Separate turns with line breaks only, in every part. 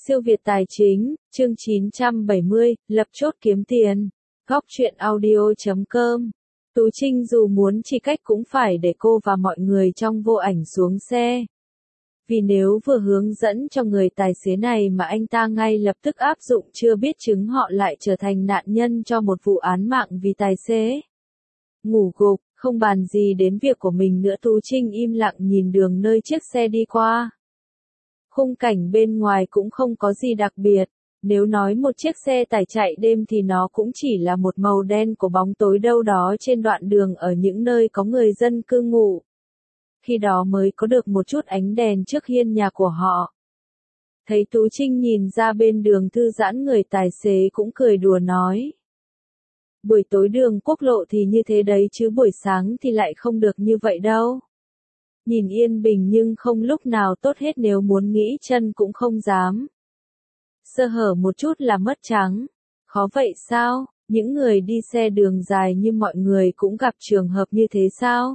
Siêu Việt Tài Chính, chương 970, lập chốt kiếm tiền. Góc truyện audio.com. Tú Trinh dù muốn chỉ cách cũng phải để cô và mọi người trong vô ảnh xuống xe. Vì nếu vừa hướng dẫn cho người tài xế này mà anh ta ngay lập tức áp dụng chưa biết chứng họ lại trở thành nạn nhân cho một vụ án mạng vì tài xế ngủ gục, không bàn gì đến việc của mình nữa. Tú Trinh im lặng nhìn đường nơi chiếc xe đi qua. Khung cảnh bên ngoài cũng không có gì đặc biệt, nếu nói một chiếc xe tải chạy đêm thì nó cũng chỉ là một màu đen của bóng tối đâu đó trên đoạn đường ở những nơi có người dân cư ngụ. Khi đó mới có được một chút ánh đèn trước hiên nhà của họ. Thấy Tú Trinh nhìn ra bên đường thư giãn, người tài xế cũng cười đùa nói. Buổi tối đường quốc lộ thì như thế đấy chứ buổi sáng thì lại không được như vậy đâu. Nhìn yên bình nhưng không lúc nào tốt hết, nếu muốn nghĩ chân cũng không dám. Sơ hở một chút là mất trắng. Khó vậy sao? Những người đi xe đường dài như mọi người cũng gặp trường hợp như thế sao?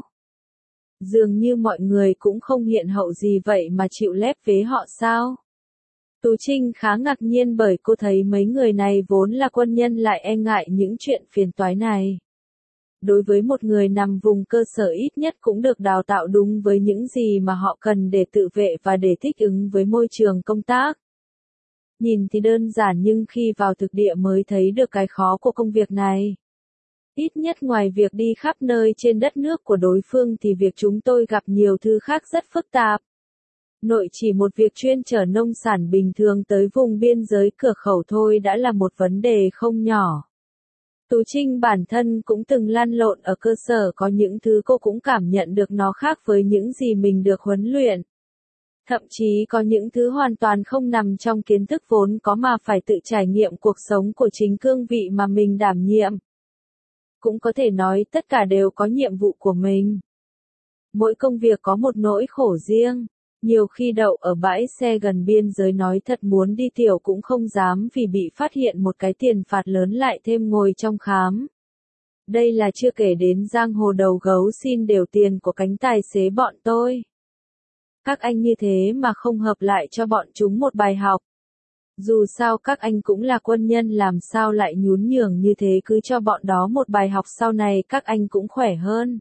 Dường như mọi người cũng không hiện hậu gì vậy mà chịu lép vế họ sao? Tú Trinh khá ngạc nhiên bởi cô thấy mấy người này vốn là quân nhân lại e ngại những chuyện phiền toái này. Đối với một người nằm vùng cơ sở ít nhất cũng được đào tạo đúng với những gì mà họ cần để tự vệ và để thích ứng với môi trường công tác. Nhìn thì đơn giản nhưng khi vào thực địa mới thấy được cái khó của công việc này. Ít nhất ngoài việc đi khắp nơi trên đất nước của đối phương thì việc chúng tôi gặp nhiều thứ khác rất phức tạp. Nội chỉ một việc chuyên chở nông sản bình thường tới vùng biên giới cửa khẩu thôi đã là một vấn đề không nhỏ. Tú Trinh bản thân cũng từng lăn lộn ở cơ sở, có những thứ cô cũng cảm nhận được nó khác với những gì mình được huấn luyện. Thậm chí có những thứ hoàn toàn không nằm trong kiến thức vốn có mà phải tự trải nghiệm cuộc sống của chính cương vị mà mình đảm nhiệm. Cũng có thể nói tất cả đều có nhiệm vụ của mình. Mỗi công việc có một nỗi khổ riêng. Nhiều khi đậu ở bãi xe gần biên giới nói thật muốn đi tiểu cũng không dám vì bị phát hiện một cái tiền phạt lớn lại thêm ngồi trong khám. Đây là chưa kể đến giang hồ đầu gấu xin đều tiền của cánh tài xế bọn tôi. Các anh như thế mà không hợp lại cho bọn chúng một bài học. Dù sao các anh cũng là quân nhân, làm sao lại nhún nhường như thế, cứ cho bọn đó một bài học sau này các anh cũng khỏe hơn.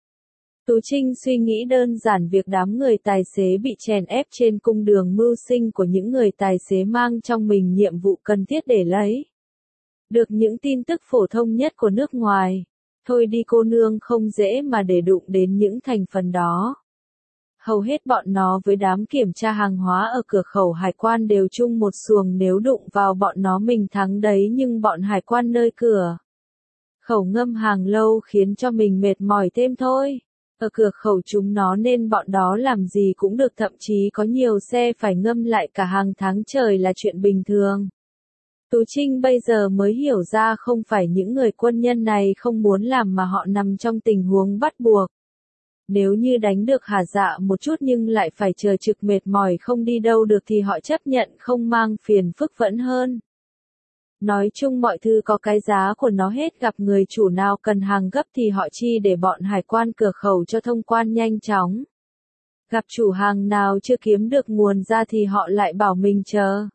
Tú Trinh suy nghĩ đơn giản việc đám người tài xế bị chèn ép trên cung đường mưu sinh của những người tài xế mang trong mình nhiệm vụ cần thiết để lấy được những tin tức phổ thông nhất của nước ngoài. Thôi đi cô nương, không dễ mà để đụng đến những thành phần đó. Hầu hết bọn nó với đám kiểm tra hàng hóa ở cửa khẩu hải quan đều chung một xuồng, nếu đụng vào bọn nó mình thắng đấy, nhưng bọn hải quan nơi cửa khẩu ngâm hàng lâu khiến cho mình mệt mỏi thêm thôi. Ở cửa khẩu chúng nó nên bọn đó làm gì cũng được, thậm chí có nhiều xe phải ngâm lại cả hàng tháng trời là chuyện bình thường. Tú Trinh bây giờ mới hiểu ra không phải những người quân nhân này không muốn làm mà họ nằm trong tình huống bắt buộc. Nếu như đánh được hả dạ một chút nhưng lại phải chờ trực mệt mỏi không đi đâu được thì họ chấp nhận không mang phiền phức vẫn hơn. Nói chung mọi thứ có cái giá của nó hết, gặp người chủ nào cần hàng gấp thì họ chi để bọn hải quan cửa khẩu cho thông quan nhanh chóng. Gặp chủ hàng nào chưa kiếm được nguồn ra thì họ lại bảo mình chờ.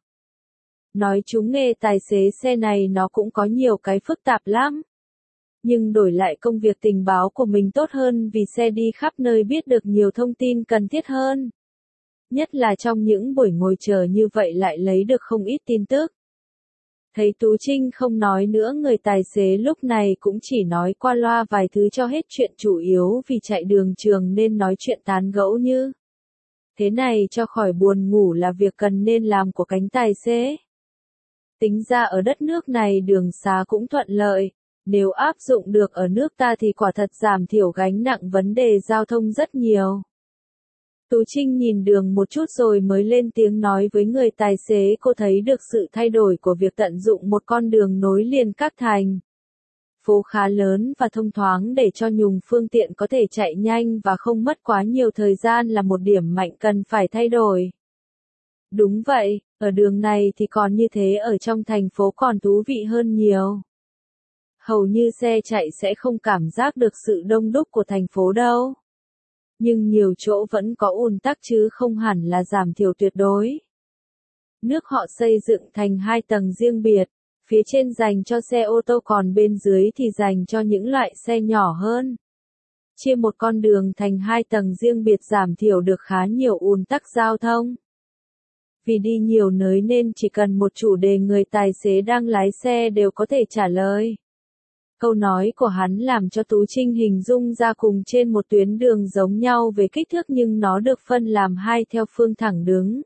Nói chúng nghề tài xế xe này nó cũng có nhiều cái phức tạp lắm. Nhưng đổi lại công việc tình báo của mình tốt hơn vì xe đi khắp nơi biết được nhiều thông tin cần thiết hơn. Nhất là trong những buổi ngồi chờ như vậy lại lấy được không ít tin tức. Thấy Tú Trinh không nói nữa, người tài xế lúc này cũng chỉ nói qua loa vài thứ cho hết chuyện, chủ yếu vì chạy đường trường nên nói chuyện tán gẫu như thế này cho khỏi buồn ngủ là việc cần nên làm của cánh tài xế. Tính ra ở đất nước này đường xá cũng thuận lợi, nếu áp dụng được ở nước ta thì quả thật giảm thiểu gánh nặng vấn đề giao thông rất nhiều. Tú Trinh nhìn đường một chút rồi mới lên tiếng nói với người tài xế, cô thấy được sự thay đổi của việc tận dụng một con đường nối liền các thành phố khá lớn và thông thoáng để cho nhùng phương tiện có thể chạy nhanh và không mất quá nhiều thời gian là một điểm mạnh cần phải thay đổi. Đúng vậy, ở đường này thì còn như thế, ở trong thành phố còn thú vị hơn nhiều. Hầu như xe chạy sẽ không cảm giác được sự đông đúc của thành phố đâu. Nhưng nhiều chỗ vẫn có ùn tắc chứ không hẳn là giảm thiểu tuyệt đối. Nước họ xây dựng thành 2 tầng riêng biệt, phía trên dành cho xe ô tô còn bên dưới thì dành cho những loại xe nhỏ hơn. Chia một con đường thành 2 tầng riêng biệt giảm thiểu được khá nhiều ùn tắc giao thông. Vì đi nhiều nơi nên chỉ cần một chủ đề người tài xế đang lái xe đều có thể trả lời. Câu nói của hắn làm cho Tú Trinh hình dung ra cùng trên một tuyến đường giống nhau về kích thước nhưng nó được phân làm hai theo phương thẳng đứng.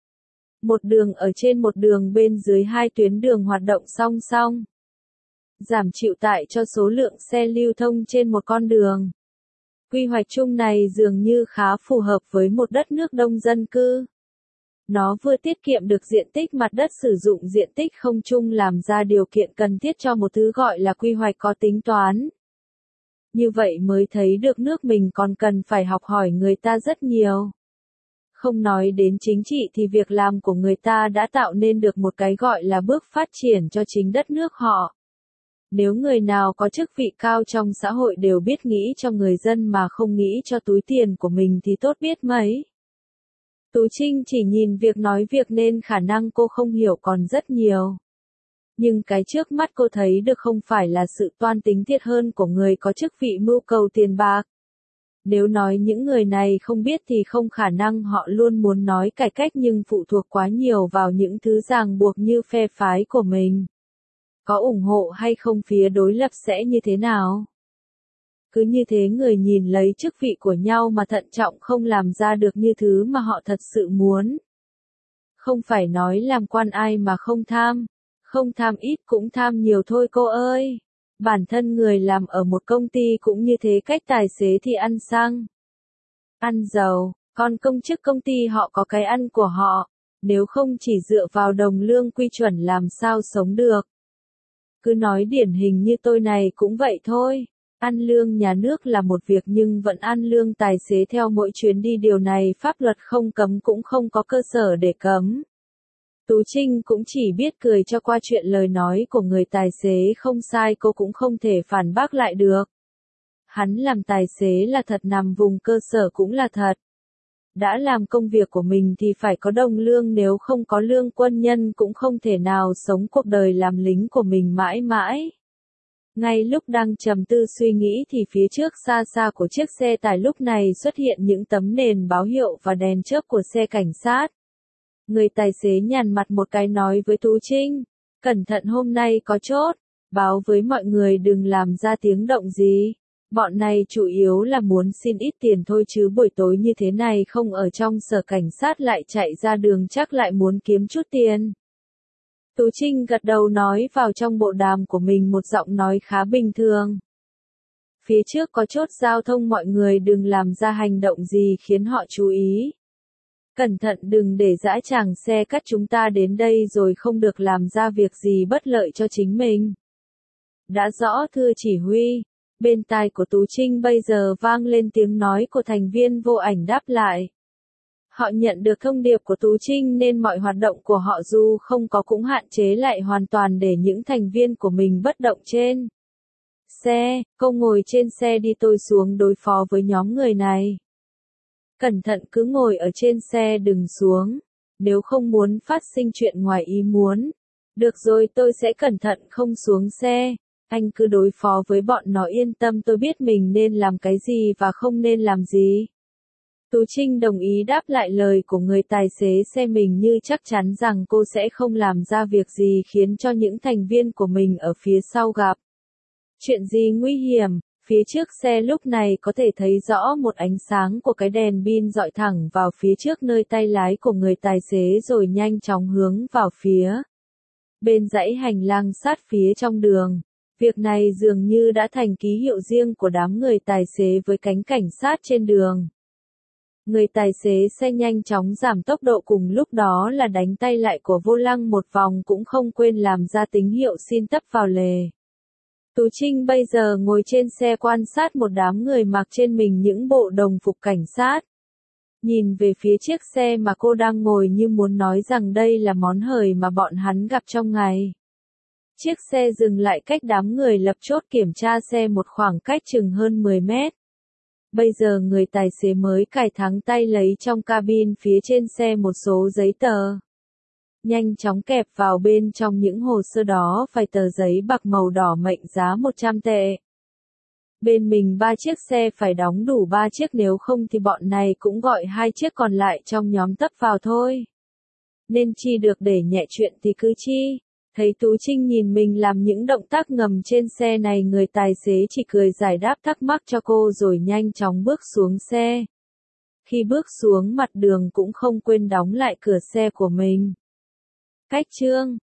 Một đường ở trên một đường bên dưới 2 tuyến đường hoạt động song song. Giảm chịu tải cho số lượng xe lưu thông trên một con đường. Quy hoạch chung này dường như khá phù hợp với một đất nước đông dân cư. Nó vừa tiết kiệm được diện tích mặt đất sử dụng diện tích không chung làm ra điều kiện cần thiết cho một thứ gọi là quy hoạch có tính toán. Như vậy mới thấy được nước mình còn cần phải học hỏi người ta rất nhiều. Không nói đến chính trị thì việc làm của người ta đã tạo nên được một cái gọi là bước phát triển cho chính đất nước họ. Nếu người nào có chức vị cao trong xã hội đều biết nghĩ cho người dân mà không nghĩ cho túi tiền của mình thì tốt biết mấy. Tú Trinh chỉ nhìn việc nói việc nên khả năng cô không hiểu còn rất nhiều. Nhưng cái trước mắt cô thấy được không phải là sự toan tính thiệt hơn của người có chức vị mưu cầu tiền bạc. Nếu nói những người này không biết thì không khả năng họ luôn muốn nói cải cách nhưng phụ thuộc quá nhiều vào những thứ ràng buộc như phe phái của mình. Có ủng hộ hay không phía đối lập sẽ như thế nào? Cứ như thế người nhìn lấy chức vị của nhau mà thận trọng không làm ra được như thứ mà họ thật sự muốn. Không phải nói làm quan ai mà không tham ít cũng tham nhiều thôi cô ơi. Bản thân người làm ở một công ty cũng như thế, cách tài xế thì ăn xăng, ăn dầu, còn công chức công ty họ có cái ăn của họ, nếu không chỉ dựa vào đồng lương quy chuẩn làm sao sống được. Cứ nói điển hình như tôi này cũng vậy thôi. Ăn lương nhà nước là một việc nhưng vẫn ăn lương tài xế theo mỗi chuyến đi, điều này pháp luật không cấm cũng không có cơ sở để cấm. Tú Trinh cũng chỉ biết cười cho qua chuyện lời nói của người tài xế không sai, cô cũng không thể phản bác lại được. Hắn làm tài xế là thật, nằm vùng cơ sở cũng là thật. Đã làm công việc của mình thì phải có đồng lương, nếu không có lương quân nhân cũng không thể nào sống cuộc đời làm lính của mình mãi mãi. Ngay lúc đang trầm tư suy nghĩ thì phía trước xa xa của chiếc xe tải lúc này xuất hiện những tấm nền báo hiệu và đèn chớp của xe cảnh sát. Người tài xế nhàn mặt một cái nói với Tú Trinh, cẩn thận hôm nay có chốt, báo với mọi người đừng làm ra tiếng động gì. Bọn này chủ yếu là muốn xin ít tiền thôi chứ buổi tối như thế này không ở trong sở cảnh sát lại chạy ra đường chắc lại muốn kiếm chút tiền. Tú Trinh gật đầu nói vào trong bộ đàm của mình một giọng nói khá bình thường. Phía trước có chốt giao thông, mọi người đừng làm ra hành động gì khiến họ chú ý. Cẩn thận đừng để dã tràng xe cắt chúng ta đến đây rồi không được làm ra việc gì bất lợi cho chính mình. Đã rõ thưa chỉ huy. Bên tai của Tú Trinh bây giờ vang lên tiếng nói của thành viên vô ảnh đáp lại. Họ nhận được thông điệp của Tú Trinh nên mọi hoạt động của họ dù không có cũng hạn chế lại hoàn toàn để những thành viên của mình bất động trên xe. Cô ngồi trên xe đi, tôi xuống đối phó với nhóm người này. Cẩn thận, cứ ngồi ở trên xe đừng xuống, nếu không muốn phát sinh chuyện ngoài ý muốn. Được rồi, tôi sẽ cẩn thận không xuống xe. Anh cứ đối phó với bọn nó yên tâm, tôi biết mình nên làm cái gì và không nên làm gì. Tú Trinh đồng ý đáp lại lời của người tài xế xe mình như chắc chắn rằng cô sẽ không làm ra việc gì khiến cho những thành viên của mình ở phía sau gặp chuyện gì nguy hiểm. Phía trước xe lúc này có thể thấy rõ một ánh sáng của cái đèn pin dọi thẳng vào phía trước nơi tay lái của người tài xế rồi nhanh chóng hướng vào phía bên dãy hành lang sát phía trong đường. Việc này dường như đã thành ký hiệu riêng của đám người tài xế với cánh cảnh sát trên đường. Người tài xế xe nhanh chóng giảm tốc độ, cùng lúc đó là đánh tay lại của vô lăng một vòng cũng không quên làm ra tín hiệu xin tấp vào lề. Tú Trinh bây giờ ngồi trên xe quan sát một đám người mặc trên mình những bộ đồng phục cảnh sát. Nhìn về phía chiếc xe mà cô đang ngồi như muốn nói rằng đây là món hời mà bọn hắn gặp trong ngày. Chiếc xe dừng lại cách đám người lập chốt kiểm tra xe một khoảng cách chừng hơn 10 mét. Bây giờ người tài xế mới cài thắng tay lấy trong cabin phía trên xe một số giấy tờ. Nhanh chóng kẹp vào bên trong những hồ sơ đó vài tờ giấy bạc màu đỏ mệnh giá 100 tệ. Bên mình 3 chiếc xe phải đóng đủ 3 chiếc, nếu không thì bọn này cũng gọi 2 chiếc còn lại trong nhóm tấp vào thôi. Nên chi được để nhẹ chuyện thì cứ chi. Thấy Tú Trinh nhìn mình làm những động tác ngầm trên xe này, người tài xế chỉ cười giải đáp thắc mắc cho cô rồi nhanh chóng bước xuống xe. Khi bước xuống mặt đường cũng không quên đóng lại cửa xe của mình. Cách chương